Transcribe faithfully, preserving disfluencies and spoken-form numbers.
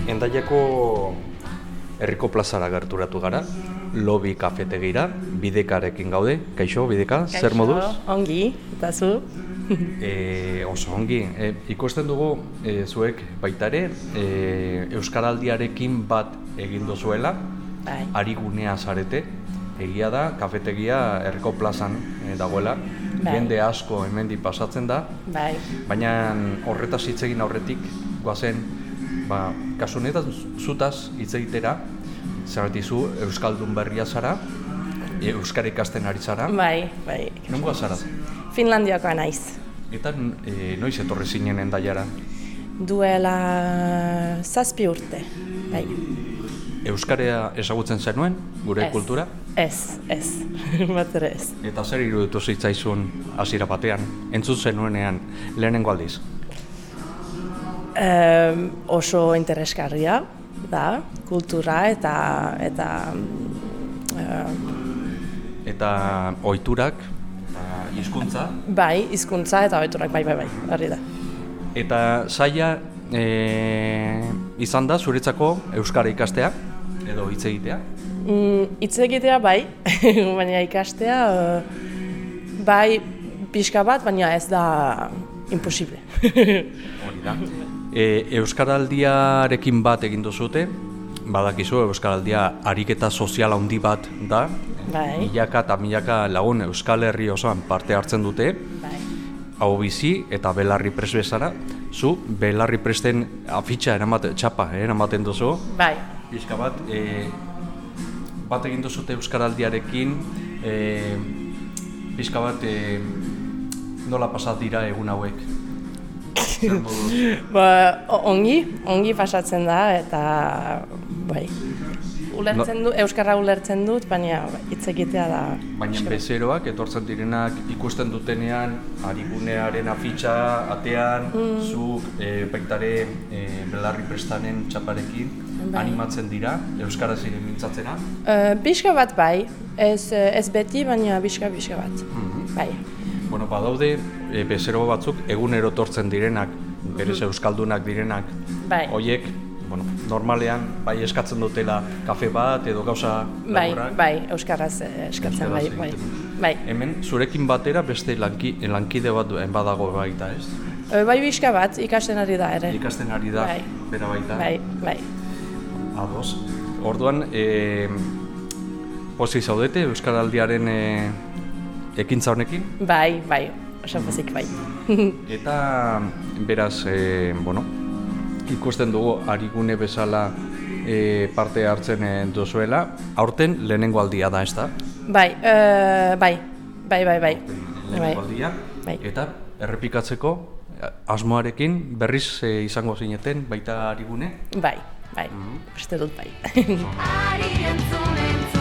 Hendaiako herriko plazara gerturatu gara, Lobi kafetegira, Bidekarekin gaude. Kaixo, Bideka, Kaixo, zer moduz? Ongi, eta zu? E, oso ongi. E, ikusten dugu e, zuek baita ere, e, Euskaraldiarekin bat egin duzuela, Bai. Arigunea zarete. Egia da, kafetegia herriko plazan e, dagoela. Bai. Jende asko hemendik pasatzen da, Bai. baina horretaz hitz egin aurretik goazen, ba, kasu honetan zutaz hitz egitera, zergatik zu euskaldun berria zara, e, euskara ikasten ari zara. Bai, bai. Nongoa zara? Finlandiakoa naiz. Eta e, noiz etorri zinen Hendaiara? Duela zazpi urte, bai. Euskara ezagutzen zenuen, gure Ez. kultura? Ez, ez, bat ere ez. Eta zer iruditu zitzaizun hasiera batean, entzun zenuenean lehenengo aldiz? Um, oso interesgarria da, kultura eta eta um, Eta ohiturak, eta hizkuntza, bai, hizkuntza eta ohiturak, bai, bai, bai, hori da. eta zaila e, izan da zuretzako euskara ikastea edo hitz egitea? Mm, hitz egitea bai, baina ikastea uh, bai pixka bat, baina ez da imposible. Hori da. E, Euskaraldiarekin bat egin duzute, badakizu Euskaraldia ariketa sozial handi bat da, Bai. milaka eta milaka lagun Euskal Herri osoan parte hartzen dute, Bai. hau bizi eta belarri prest bezala, zu belarri presten afitxa eramaten, txapa eh, eramaten duzu, Bai. pixka bat, e, bat egin duzute Euskaraldiarekin, e, pixka bat, e, nola pasat dira egun hauek? Zer moduz? Ba, o- ongi, ongi pasatzen da eta bai. Ulertzen du, euskara ulertzen dut, baina hitz egitea da. Baina bezeroak, etortzen direnak ikusten dutenean, Arigunearen afitxa atean, Mm. zuk e, baitare e, belarri prestanen txaparekin, Bai. animatzen dira, euskaraz ere mintzatzera. Uh, Biska bat bai, ez, ez beti, baina biska biska bat. Mhm. Bai. Bueno, badaude e, bezero batzuk egunero etortzen direnak, berez euskaldunak direnak, Bai. hoiek, bueno, normalean bai eskatzen dutela kafe bat edo gauza Bai, laburrak. bai, euskaraz eh, eskatzen bai, Euskaraz bai. egiten. Bai. Hemen zurekin batera beste lanki, lankide bat duen badago baita, ez? Eh, Bai biska bat ikasten ari da ere. Ikasten ari da, Bai. bera baita. Bai, bai. Ados. Orduan, e, pozik zaudete Euskaraldiaren e, ekintza honekin? Bai, bai, oso pozik bai. Eta beraz, e, bueno, ikusten dugu Arigune bezala e, parte hartzen e, duzuela. Aurten lehenengo aldia da, ez da? Bai, eh, bai, bai, bai, bai. Lehenengo aldia. Bai. Eta errepikatzeko asmoarekin berriz e, izango zineten baita Arigune? Bai, bai, Mhm. uste dut bai. Ari entzun entzun